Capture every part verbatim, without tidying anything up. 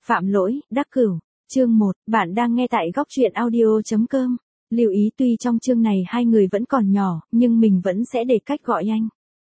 Phạm lỗi, đắc cửu. Chương một, bạn đang nghe tại góc truyện audio.com. Lưu ý tuy trong chương này hai người vẫn còn nhỏ, nhưng mình vẫn sẽ để cách gọi anh.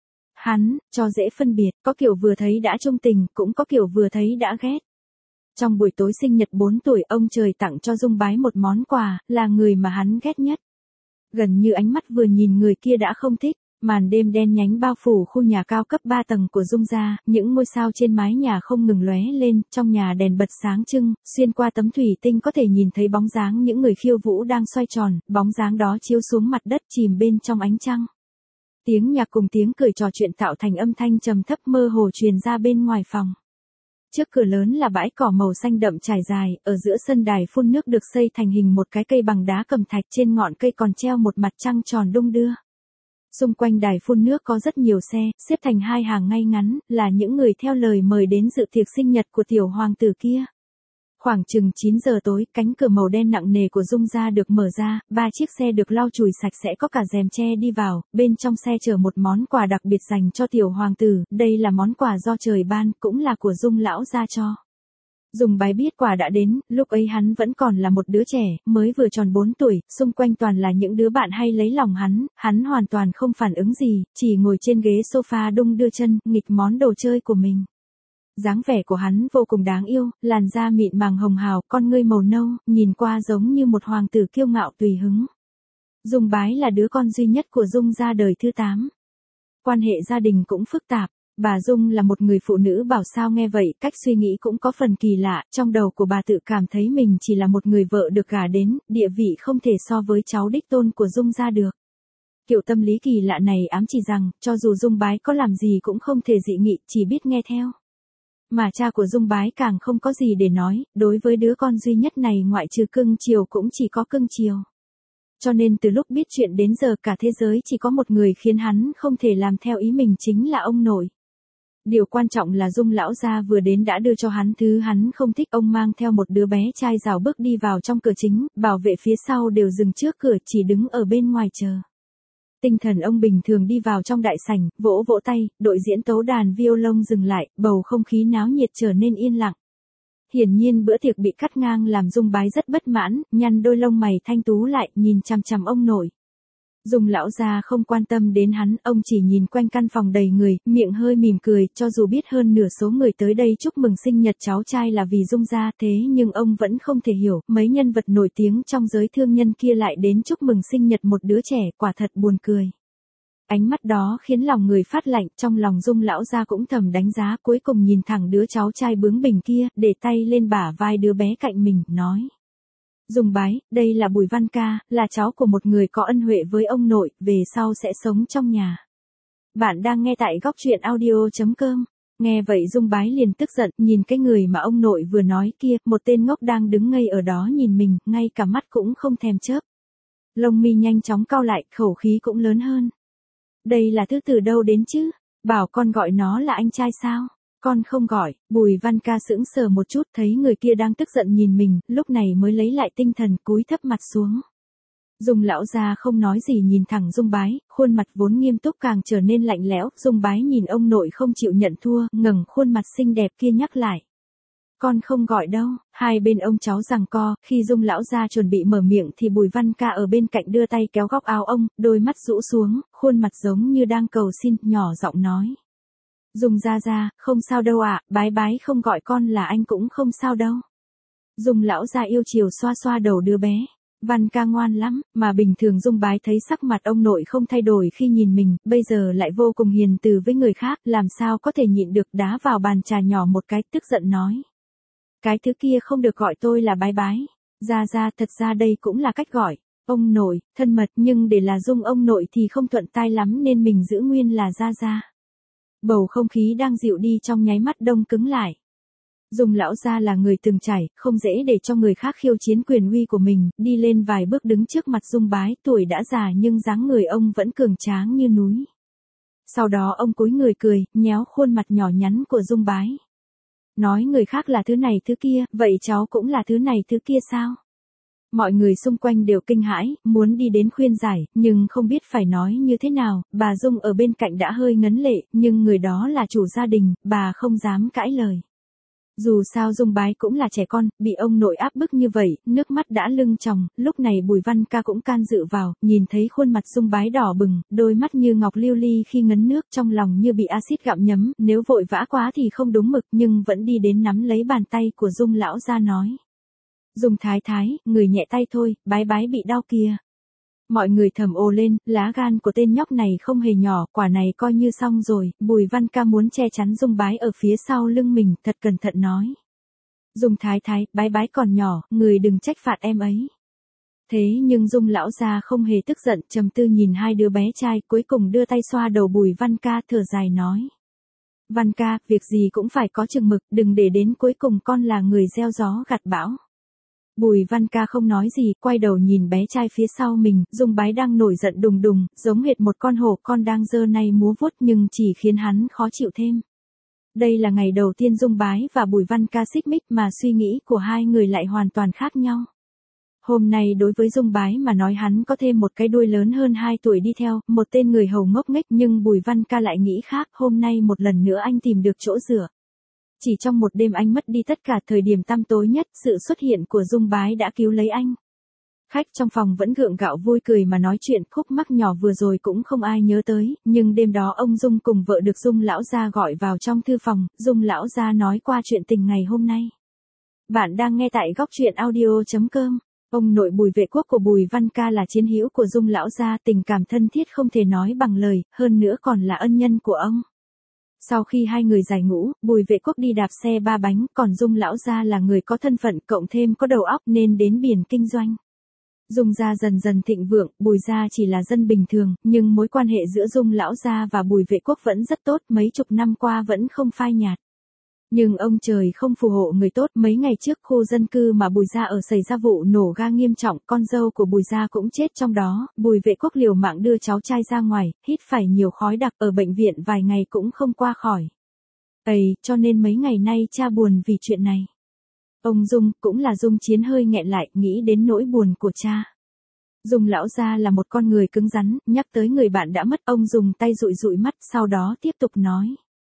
Hắn, cho dễ phân biệt, có kiểu vừa thấy đã trung tình, cũng có kiểu vừa thấy đã ghét. Trong buổi tối sinh nhật bốn tuổi, ông trời tặng cho Dung Bái một món quà, là người mà hắn ghét nhất. Gần như ánh mắt vừa nhìn người kia đã không thích. Màn đêm đen nhánh bao phủ khu nhà cao cấp ba tầng của Dung gia, những ngôi sao trên mái nhà không ngừng lóe lên, trong nhà đèn bật sáng trưng, xuyên qua tấm thủy tinh có thể nhìn thấy bóng dáng những người khiêu vũ đang xoay tròn, bóng dáng đó chiếu xuống mặt đất chìm bên trong ánh trăng. Tiếng nhạc cùng tiếng cười trò chuyện tạo thành âm thanh trầm thấp mơ hồ truyền ra bên ngoài phòng. Trước cửa lớn là bãi cỏ màu xanh đậm trải dài, ở giữa sân đài phun nước được xây thành hình một cái cây bằng đá cẩm thạch, trên ngọn cây còn treo một mặt trăng tròn đung đưa. Xung quanh đài phun nước có rất nhiều xe, xếp thành hai hàng ngay ngắn, là những người theo lời mời đến dự tiệc sinh nhật của tiểu hoàng tử kia. Khoảng chừng chín giờ tối, cánh cửa màu đen nặng nề của Dung gia được mở ra, ba chiếc xe được lau chùi sạch sẽ có cả rèm che đi vào, bên trong xe chở một món quà đặc biệt dành cho tiểu hoàng tử, đây là món quà do trời ban, cũng là của Dung lão gia cho. Dung Bái biết quà đã đến, lúc ấy hắn vẫn còn là một đứa trẻ, mới vừa tròn bốn tuổi, xung quanh toàn là những đứa bạn hay lấy lòng hắn, hắn hoàn toàn không phản ứng gì, chỉ ngồi trên ghế sofa đung đưa chân, nghịch món đồ chơi của mình. Dáng vẻ của hắn vô cùng đáng yêu, làn da mịn màng hồng hào, con ngươi màu nâu, nhìn qua giống như một hoàng tử kiêu ngạo tùy hứng. Dung Bái là đứa con duy nhất của Dung gia đời thứ tám. Quan hệ gia đình cũng phức tạp. Bà Dung là một người phụ nữ bảo sao nghe vậy, cách suy nghĩ cũng có phần kỳ lạ, trong đầu của bà tự cảm thấy mình chỉ là một người vợ được gả đến, địa vị không thể so với cháu đích tôn của Dung gia được. Kiểu tâm lý kỳ lạ này ám chỉ rằng, cho dù Dung Bái có làm gì cũng không thể dị nghị, chỉ biết nghe theo. Mà cha của Dung Bái càng không có gì để nói, đối với đứa con duy nhất này ngoại trừ cưng chiều cũng chỉ có cưng chiều. Cho nên từ lúc biết chuyện đến giờ cả thế giới chỉ có một người khiến hắn không thể làm theo ý mình chính là ông nội. Điều quan trọng là Dung lão gia vừa đến đã đưa cho hắn thứ hắn không thích, ông mang theo một đứa bé trai rào bước đi vào trong cửa chính, bảo vệ phía sau đều dừng trước cửa chỉ đứng ở bên ngoài chờ. Tinh thần ông bình thường đi vào trong đại sảnh, vỗ vỗ tay, đội diễn tấu đàn violon dừng lại, bầu không khí náo nhiệt trở nên yên lặng. Hiển nhiên bữa tiệc bị cắt ngang làm Dung Bái rất bất mãn, nhăn đôi lông mày thanh tú lại, nhìn chằm chằm ông nội. Dung lão gia không quan tâm đến hắn, ông chỉ nhìn quanh căn phòng đầy người, miệng hơi mỉm cười, cho dù biết hơn nửa số người tới đây chúc mừng sinh nhật cháu trai là vì Dung gia, thế nhưng ông vẫn không thể hiểu, mấy nhân vật nổi tiếng trong giới thương nhân kia lại đến chúc mừng sinh nhật một đứa trẻ, quả thật buồn cười. Ánh mắt đó khiến lòng người phát lạnh, trong lòng Dung lão gia cũng thầm đánh giá, cuối cùng nhìn thẳng đứa cháu trai bướng bỉnh kia, để tay lên bả vai đứa bé cạnh mình, nói. Dung Bái, đây là Bùi Văn Ca, là cháu của một người có ân huệ với ông nội, về sau sẽ sống trong nhà. Bạn đang nghe tại góc truyện audio.com. Nghe vậy Dung Bái liền tức giận, nhìn cái người mà ông nội vừa nói kia, một tên ngốc đang đứng ngây ở đó nhìn mình, ngay cả mắt cũng không thèm chớp. Lông mi nhanh chóng cau lại, khẩu khí cũng lớn hơn. Đây là thứ từ đâu đến chứ? Bảo con gọi nó là anh trai sao? Con không gọi. Bùi Văn Ca sững sờ một chút, thấy người kia đang tức giận nhìn mình, lúc này mới lấy lại tinh thần, cúi thấp mặt xuống. Dung lão gia không nói gì nhìn thẳng Dung Bái, khuôn mặt vốn nghiêm túc càng trở nên lạnh lẽo. Dung Bái nhìn ông nội không chịu nhận thua, ngẩng khuôn mặt xinh đẹp kia nhắc lại. Con không gọi đâu. Hai bên ông cháu giằng co, khi Dung lão gia chuẩn bị mở miệng thì Bùi Văn Ca ở bên cạnh đưa tay kéo góc áo ông, đôi mắt rũ xuống, khuôn mặt giống như đang cầu xin, nhỏ giọng nói. Dung gia gia, không sao đâu ạ, Bái Bái không gọi con là anh cũng không sao đâu. Dung lão gia yêu chiều xoa xoa đầu đứa bé. Văn Ca ngoan lắm, mà bình thường Dung Bái thấy sắc mặt ông nội không thay đổi khi nhìn mình, bây giờ lại vô cùng hiền từ với người khác, làm sao có thể nhịn được, đá vào bàn trà nhỏ một cái, tức giận nói. Cái thứ kia không được gọi tôi là Bái Bái. Gia gia, thật ra đây cũng là cách gọi. Ông nội, thân mật, nhưng để là Dung ông nội thì không thuận tai lắm nên mình giữ nguyên là Gia gia. Bầu không khí đang dịu đi trong nháy mắt đông cứng lại. Dung lão gia là người từng trải, không dễ để cho người khác khiêu chiến quyền uy của mình, đi lên vài bước đứng trước mặt Dung Bái, tuổi đã già nhưng dáng người ông vẫn cường tráng như núi. Sau đó ông cúi người cười, nhéo khuôn mặt nhỏ nhắn của Dung Bái. Nói người khác là thứ này thứ kia, vậy cháu cũng là thứ này thứ kia sao? Mọi người xung quanh đều kinh hãi, muốn đi đến khuyên giải, nhưng không biết phải nói như thế nào, bà Dung ở bên cạnh đã hơi ngấn lệ, nhưng người đó là chủ gia đình, bà không dám cãi lời. Dù sao Dung Bái cũng là trẻ con, bị ông nội áp bức như vậy, nước mắt đã lưng tròng, lúc này Bùi Văn Ca cũng can dự vào, nhìn thấy khuôn mặt Dung Bái đỏ bừng, đôi mắt như ngọc lưu ly khi ngấn nước, trong lòng như bị axit gặm nhấm, nếu vội vã quá thì không đúng mực, nhưng vẫn đi đến nắm lấy bàn tay của Dung lão gia nói. Dung thái thái, người nhẹ tay thôi, Bái Bái bị đau kìa. Mọi người thầm ồ lên, lá gan của tên nhóc này không hề nhỏ, quả này coi như xong rồi, Bùi Văn Ca muốn che chắn Dung Bái ở phía sau lưng mình, thật cẩn thận nói. Dung thái thái, Bái Bái còn nhỏ, người đừng trách phạt em ấy. Thế nhưng Dung lão gia không hề tức giận, trầm tư nhìn hai đứa bé trai, cuối cùng đưa tay xoa đầu Bùi Văn Ca, thở dài nói. Văn Ca, việc gì cũng phải có chừng mực, đừng để đến cuối cùng con là người gieo gió gặt bão. Bùi Văn Ca không nói gì, quay đầu nhìn bé trai phía sau mình, Dung Bái đang nổi giận đùng đùng, giống hệt một con hổ con đang giơ nay múa vuốt nhưng chỉ khiến hắn khó chịu thêm. Đây là ngày đầu tiên Dung Bái và Bùi Văn Ca xích mích mà suy nghĩ của hai người lại hoàn toàn khác nhau. Hôm nay đối với Dung Bái mà nói hắn có thêm một cái đuôi lớn hơn hai tuổi đi theo, một tên người hầu ngốc nghếch, nhưng Bùi Văn Ca lại nghĩ khác, hôm nay một lần nữa anh tìm được chỗ dựa. Chỉ trong một đêm anh mất đi tất cả, thời điểm tăm tối nhất, sự xuất hiện của Dung Bái đã cứu lấy anh. Khách trong phòng vẫn gượng gạo vui cười mà nói chuyện, khúc mắc nhỏ vừa rồi cũng không ai nhớ tới, nhưng đêm đó ông Dung cùng vợ được Dung lão gia gọi vào trong thư phòng, Dung lão gia nói qua chuyện tình ngày hôm nay. Bạn đang nghe tại góc truyện audio chấm com. Ông nội Bùi Vệ Quốc của Bùi Văn Ca là chiến hữu của Dung lão gia, tình cảm thân thiết không thể nói bằng lời, hơn nữa còn là ân nhân của ông. Sau khi hai người giải ngũ, Bùi Vệ Quốc đi đạp xe ba bánh, còn Dung lão gia là người có thân phận, cộng thêm có đầu óc nên đến biển kinh doanh. Dung gia dần dần thịnh vượng, Bùi gia chỉ là dân bình thường, nhưng mối quan hệ giữa Dung lão gia và Bùi Vệ Quốc vẫn rất tốt, mấy chục năm qua vẫn không phai nhạt. Nhưng ông trời không phù hộ người tốt, mấy ngày trước khu dân cư mà Bùi gia ở xảy ra vụ nổ ga nghiêm trọng, con dâu của Bùi gia cũng chết trong đó, Bùi Vệ Quốc liều mạng đưa cháu trai ra ngoài, hít phải nhiều khói đặc, ở bệnh viện vài ngày cũng không qua khỏi. Ây, cho nên mấy ngày nay cha buồn vì chuyện này. Ông Dung, cũng là Dung Chiến hơi nghẹn lại, nghĩ đến nỗi buồn của cha. Dung lão gia là một con người cứng rắn, nhắc tới người bạn đã mất, ông dùng tay dụi dụi mắt, sau đó tiếp tục nói.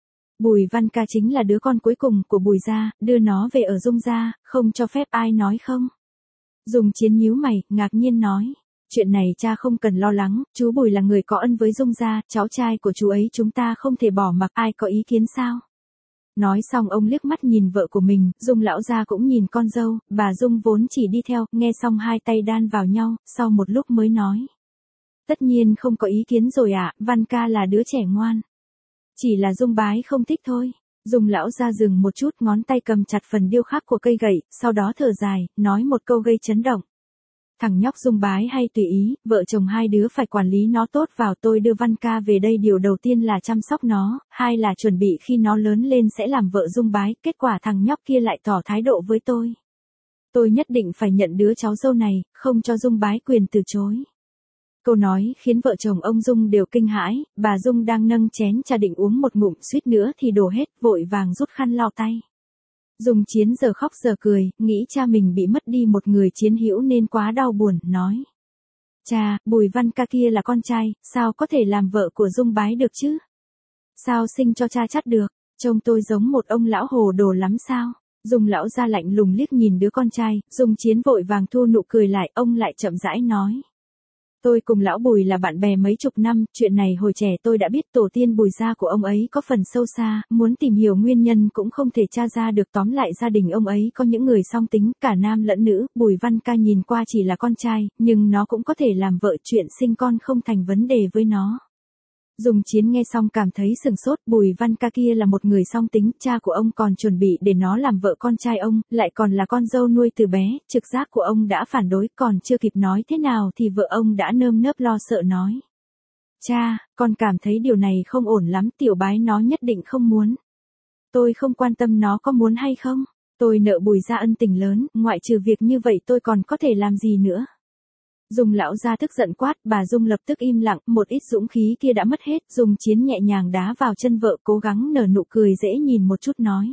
Bùi Văn Ca chính là đứa con cuối cùng của Bùi gia, đưa nó về ở Dung gia, không cho phép ai nói không. Dung Chiến nhíu mày, ngạc nhiên nói. Chuyện này cha không cần lo lắng, chú Bùi là người có ân với Dung gia, cháu trai của chú ấy chúng ta không thể bỏ mặc, ai có ý kiến sao? Nói xong ông liếc mắt nhìn vợ của mình, Dung lão gia cũng nhìn con dâu, bà Dung vốn chỉ đi theo, nghe xong hai tay đan vào nhau, sau một lúc mới nói. Tất nhiên không có ý kiến rồi ạ, à, Văn Ca là đứa trẻ ngoan. Chỉ là Dung Bái không thích thôi. Dung lão gia dừng một chút, ngón tay cầm chặt phần điêu khắc của cây gậy, sau đó thở dài, nói một câu gây chấn động. Thằng nhóc Dung Bái hay tùy ý, vợ chồng hai đứa phải quản lý nó tốt vào, tôi đưa Văn Ca về đây điều đầu tiên là chăm sóc nó, hai là chuẩn bị khi nó lớn lên sẽ làm vợ Dung Bái, kết quả thằng nhóc kia lại tỏ thái độ với tôi. Tôi nhất định phải nhận đứa cháu dâu này, không cho Dung Bái quyền từ chối. Câu nói khiến vợ chồng ông Dung đều kinh hãi, bà Dung đang nâng chén trà định uống một ngụm, suýt nữa thì đổ hết, vội vàng rút khăn lau tay. Dung Chiến giờ khóc giờ cười, nghĩ cha mình bị mất đi một người chiến hữu nên quá đau buồn, nói. Cha, Bùi Văn Ca kia là con trai, sao có thể làm vợ của Dung Bái được chứ? Sao sinh cho cha chắt được, trông tôi giống một ông lão hồ đồ lắm sao? Dung lão ra lạnh lùng liếc nhìn đứa con trai, Dung Chiến vội vàng thu nụ cười lại, ông lại chậm rãi nói. Tôi cùng lão Bùi là bạn bè mấy chục năm, chuyện này hồi trẻ tôi đã biết, tổ tiên Bùi gia của ông ấy có phần sâu xa, muốn tìm hiểu nguyên nhân cũng không thể tra ra được, tóm lại gia đình ông ấy có những người song tính, cả nam lẫn nữ, Bùi Văn Ca nhìn qua chỉ là con trai, nhưng nó cũng có thể làm vợ, chuyện sinh con không thành vấn đề với nó. Dung Chiến nghe xong cảm thấy sừng sốt, Bùi Văn Ca kia là một người song tính, cha của ông còn chuẩn bị để nó làm vợ con trai ông, lại còn là con dâu nuôi từ bé, trực giác của ông đã phản đối, còn chưa kịp nói thế nào thì vợ ông đã nơm nớp lo sợ nói. Cha, con cảm thấy điều này không ổn lắm, Tiểu Bái nó nhất định không muốn. Tôi không quan tâm nó có muốn hay không, tôi nợ Bùi gia ân tình lớn, ngoại trừ việc như vậy tôi còn có thể làm gì nữa. Dung lão gia tức giận quát, bà Dung lập tức im lặng, một ít dũng khí kia đã mất hết, Dung Chiến nhẹ nhàng đá vào chân vợ, cố gắng nở nụ cười dễ nhìn một chút nói.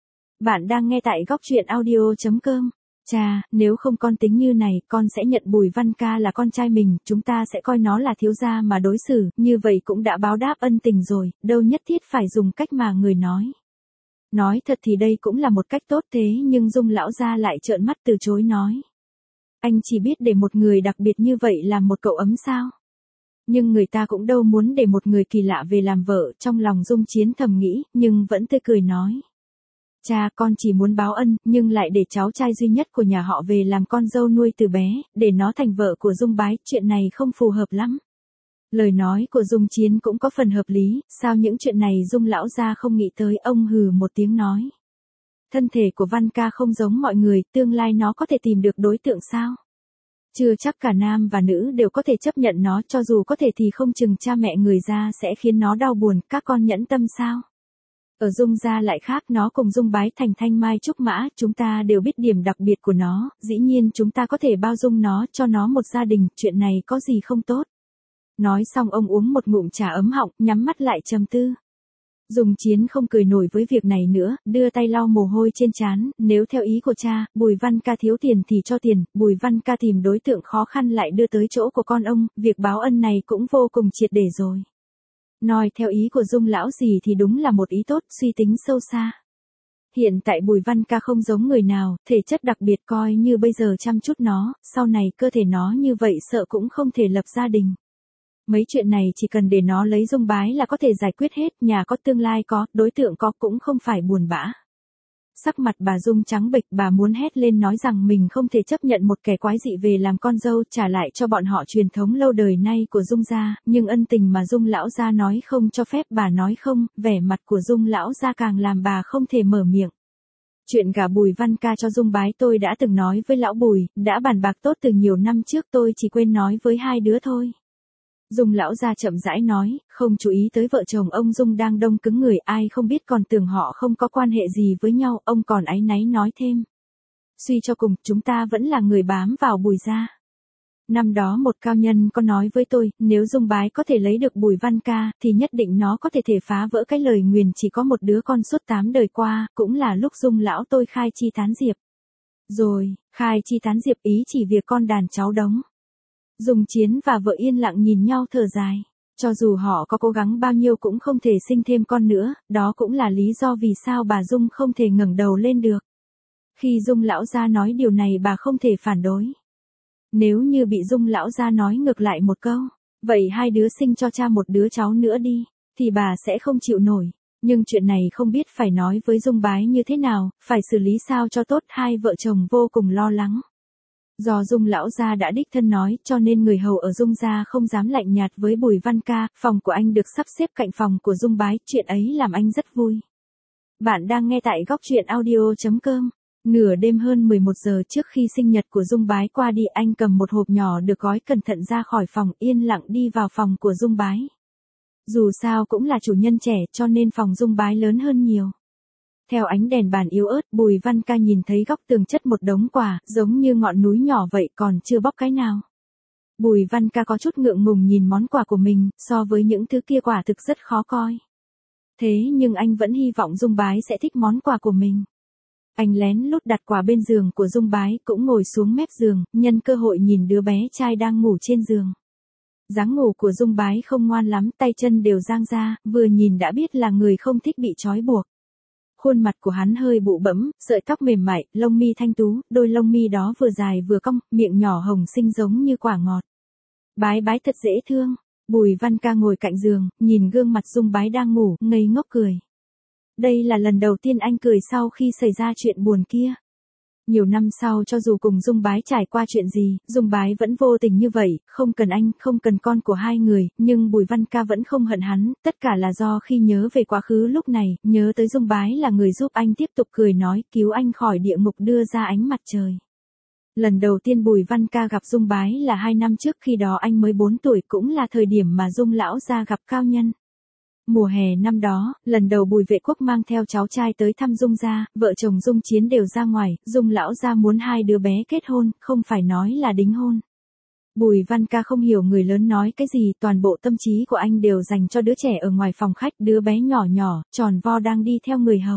Bạn đang nghe tại góc truyện audio chấm com. Cha, nếu không con tính như này, con sẽ nhận Bùi Văn Ca là con trai mình, chúng ta sẽ coi nó là thiếu gia mà đối xử, như vậy cũng đã báo đáp ân tình rồi, đâu nhất thiết phải dùng cách mà người nói. Nói thật thì đây cũng là một cách tốt thế nhưng Dung lão gia lại trợn mắt từ chối nói. Anh chỉ biết để một người đặc biệt như vậy làm một cậu ấm sao? Nhưng người ta cũng đâu muốn để một người kỳ lạ về làm vợ, trong lòng Dung Chiến thầm nghĩ, nhưng vẫn tươi cười nói. Cha, con chỉ muốn báo ân, nhưng lại để cháu trai duy nhất của nhà họ về làm con dâu nuôi từ bé, để nó thành vợ của Dung Bái, chuyện này không phù hợp lắm. Lời nói của Dung Chiến cũng có phần hợp lý, sao những chuyện này Dung lão gia không nghĩ tới, ông hừ một tiếng nói. Thân thể của Văn ca không giống mọi người, tương lai nó có thể tìm được đối tượng sao? Chưa chắc cả nam và nữ đều có thể chấp nhận nó, cho dù có thể thì không chừng cha mẹ người ra sẽ khiến nó đau buồn, các con nhẫn tâm sao? Ở Dung gia lại khác, nó cùng Dung Bái thành thanh mai trúc mã, chúng ta đều biết điểm đặc biệt của nó, dĩ nhiên chúng ta có thể bao dung nó, cho nó một gia đình, chuyện này có gì không tốt. Nói xong ông uống một ngụm trà ấm họng, nhắm mắt lại trầm tư. Dung Chiến không cười nổi với việc này nữa, đưa tay lau mồ hôi trên trán, nếu theo ý của cha, Bùi Văn ca thiếu tiền thì cho tiền, Bùi Văn ca tìm đối tượng khó khăn lại đưa tới chỗ của con ông, việc báo ân này cũng vô cùng triệt để rồi. Nói theo ý của Dung lão gì thì đúng là một ý tốt, suy tính sâu xa. Hiện tại Bùi Văn ca không giống người nào, thể chất đặc biệt, coi như bây giờ chăm chút nó, sau này cơ thể nó như vậy sợ cũng không thể lập gia đình. Mấy chuyện này chỉ cần để nó lấy Dung Bái là có thể giải quyết hết, nhà có tương lai có, đối tượng có, cũng không phải buồn bã. Sắc mặt bà Dung trắng bệch, bà muốn hét lên nói rằng mình không thể chấp nhận một kẻ quái dị về làm con dâu, trả lại cho bọn họ truyền thống lâu đời nay của Dung gia, nhưng ân tình mà Dung lão gia nói không cho phép bà nói không, vẻ mặt của Dung lão gia càng làm bà không thể mở miệng. Chuyện gả Bùi Văn ca cho Dung Bái tôi đã từng nói với lão Bùi, đã bàn bạc tốt từ nhiều năm trước, tôi chỉ quên nói với hai đứa thôi. Dung lão gia chậm rãi nói, không chú ý tới vợ chồng ông Dung đang đông cứng người, ai không biết còn tưởng họ không có quan hệ gì với nhau, ông còn áy náy nói thêm. Suy cho cùng, chúng ta vẫn là người bám vào Bùi gia. Năm đó một cao nhân có nói với tôi, nếu Dung Bái có thể lấy được Bùi Văn ca, thì nhất định nó có thể thể phá vỡ cái lời nguyền chỉ có một đứa con suốt tám đời qua, cũng là lúc Dung lão tôi khai chi tán diệp. Rồi, khai chi tán diệp ý chỉ việc con đàn cháu đống. Dung Chiến và vợ yên lặng nhìn nhau thở dài. Cho dù họ có cố gắng bao nhiêu cũng không thể sinh thêm con nữa, đó cũng là lý do vì sao bà Dung không thể ngẩng đầu lên được. Khi Dung lão gia nói điều này bà không thể phản đối. Nếu như bị Dung lão gia nói ngược lại một câu, vậy hai đứa sinh cho cha một đứa cháu nữa đi, thì bà sẽ không chịu nổi. Nhưng chuyện này không biết phải nói với Dung Bái như thế nào, phải xử lý sao cho tốt, hai vợ chồng vô cùng lo lắng. Do Dung lão gia đã đích thân nói, cho nên người hầu ở Dung gia không dám lạnh nhạt với Bùi Văn ca, phòng của anh được sắp xếp cạnh phòng của Dung Bái, chuyện ấy làm anh rất vui. Bạn đang nghe tại góc truyện audio chấm com. Nửa đêm hơn mười một giờ trước khi sinh nhật của Dung Bái qua đi, anh cầm một hộp nhỏ được gói cẩn thận ra khỏi phòng, yên lặng đi vào phòng của Dung Bái. Dù sao cũng là chủ nhân trẻ, cho nên phòng Dung Bái lớn hơn nhiều. Theo ánh đèn bàn yếu ớt, Bùi Văn ca nhìn thấy góc tường chất một đống quà, giống như ngọn núi nhỏ vậy, còn chưa bóc cái nào. Bùi Văn ca có chút ngượng ngùng nhìn món quà của mình, so với những thứ kia quả thực rất khó coi. Thế nhưng anh vẫn hy vọng Dung Bái sẽ thích món quà của mình. Anh lén lút đặt quà bên giường của Dung Bái, cũng ngồi xuống mép giường, nhân cơ hội nhìn đứa bé trai đang ngủ trên giường. Dáng ngủ của Dung Bái không ngoan lắm, tay chân đều dang ra, vừa nhìn đã biết là người không thích bị trói buộc. Khuôn mặt của hắn hơi bụ bẫm, sợi tóc mềm mại, lông mi thanh tú, đôi lông mi đó vừa dài vừa cong, miệng nhỏ hồng xinh giống như quả ngọt. Bái Bái thật dễ thương. Bùi Văn ca ngồi cạnh giường, nhìn gương mặt Dung Bái đang ngủ, ngây ngốc cười. Đây là lần đầu tiên anh cười sau khi xảy ra chuyện buồn kia. Nhiều năm sau cho dù cùng Dung Bái trải qua chuyện gì, Dung Bái vẫn vô tình như vậy, không cần anh, không cần con của hai người, nhưng Bùi Văn ca vẫn không hận hắn, tất cả là do khi nhớ về quá khứ lúc này, nhớ tới Dung Bái là người giúp anh tiếp tục cười nói, cứu anh khỏi địa ngục đưa ra ánh mặt trời. Lần đầu tiên Bùi Văn ca gặp Dung Bái là hai năm trước, khi đó anh mới bốn tuổi, cũng là thời điểm mà Dung lão gia gặp cao nhân. Mùa hè năm đó, lần đầu Bùi Vệ Quốc mang theo cháu trai tới thăm Dung gia, vợ chồng Dung Chiến đều ra ngoài, Dung lão gia muốn hai đứa bé kết hôn, không phải nói là đính hôn. Bùi Văn ca không hiểu người lớn nói cái gì, toàn bộ tâm trí của anh đều dành cho đứa trẻ ở ngoài phòng khách, đứa bé nhỏ nhỏ, tròn vo đang đi theo người hầu.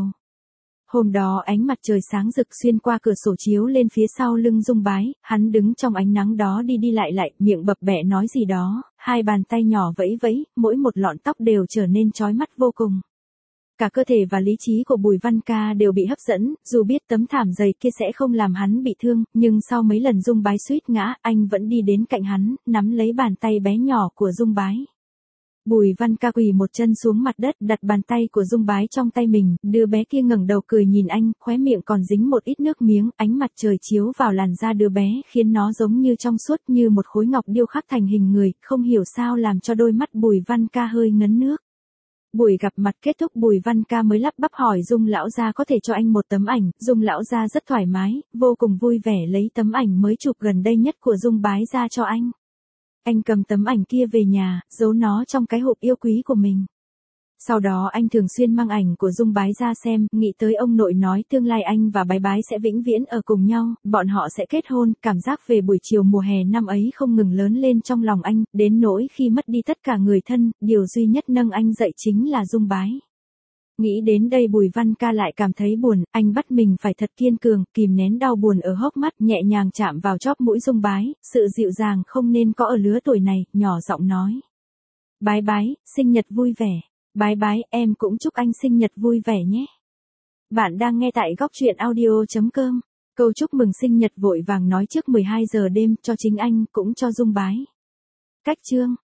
Hôm đó ánh mặt trời sáng rực xuyên qua cửa sổ chiếu lên phía sau lưng Dung Bái, hắn đứng trong ánh nắng đó đi đi lại lại, miệng bập bẹ nói gì đó, hai bàn tay nhỏ vẫy vẫy, mỗi một lọn tóc đều trở nên chói mắt vô cùng. Cả cơ thể và lý trí của Bùi Văn Ca đều bị hấp dẫn, dù biết tấm thảm dày kia sẽ không làm hắn bị thương, nhưng sau mấy lần Dung Bái suýt ngã, anh vẫn đi đến cạnh hắn, nắm lấy bàn tay bé nhỏ của Dung Bái. Bùi Văn Ca quỳ một chân xuống mặt đất, đặt bàn tay của Dung Bái trong tay mình, đứa bé kia ngẩng đầu cười nhìn anh, khóe miệng còn dính một ít nước miếng, ánh mặt trời chiếu vào làn da đứa bé, khiến nó giống như trong suốt như một khối ngọc điêu khắc thành hình người, không hiểu sao làm cho đôi mắt Bùi Văn Ca hơi ngấn nước. Buổi gặp mặt kết thúc Bùi Văn Ca mới lắp bắp hỏi Dung lão gia có thể cho anh một tấm ảnh, Dung lão gia rất thoải mái, vô cùng vui vẻ lấy tấm ảnh mới chụp gần đây nhất của Dung Bái ra cho anh. Anh cầm tấm ảnh kia về nhà, giấu nó trong cái hộp yêu quý của mình. Sau đó anh thường xuyên mang ảnh của Dung Bái ra xem, nghĩ tới ông nội nói tương lai anh và Bái Bái sẽ vĩnh viễn ở cùng nhau, bọn họ sẽ kết hôn, cảm giác về buổi chiều mùa hè năm ấy không ngừng lớn lên trong lòng anh, đến nỗi khi mất đi tất cả người thân, điều duy nhất nâng anh dậy chính là Dung Bái. Nghĩ đến đây Bùi Văn Ca lại cảm thấy buồn, anh bắt mình phải thật kiên cường, kìm nén đau buồn ở hốc mắt, nhẹ nhàng chạm vào chóp mũi Dung Bái, sự dịu dàng không nên có ở lứa tuổi này, nhỏ giọng nói. Bái Bái, sinh nhật vui vẻ. Bái Bái, em cũng chúc anh sinh nhật vui vẻ nhé. Bạn đang nghe tại góc truyện audio chấm com. Câu chúc mừng sinh nhật vội vàng nói trước mười hai giờ đêm cho chính anh cũng cho Dung Bái. Cách chương